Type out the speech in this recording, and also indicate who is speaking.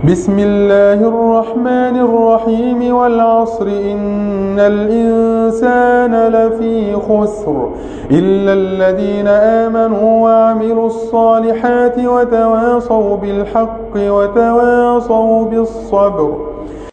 Speaker 1: بسم الله الرحمن الرحيم والعصر إن الإنسان لفي خسر إلا الذين آمنوا وعملوا الصالحات وتواصوا بالحق وتواصوا بالصبر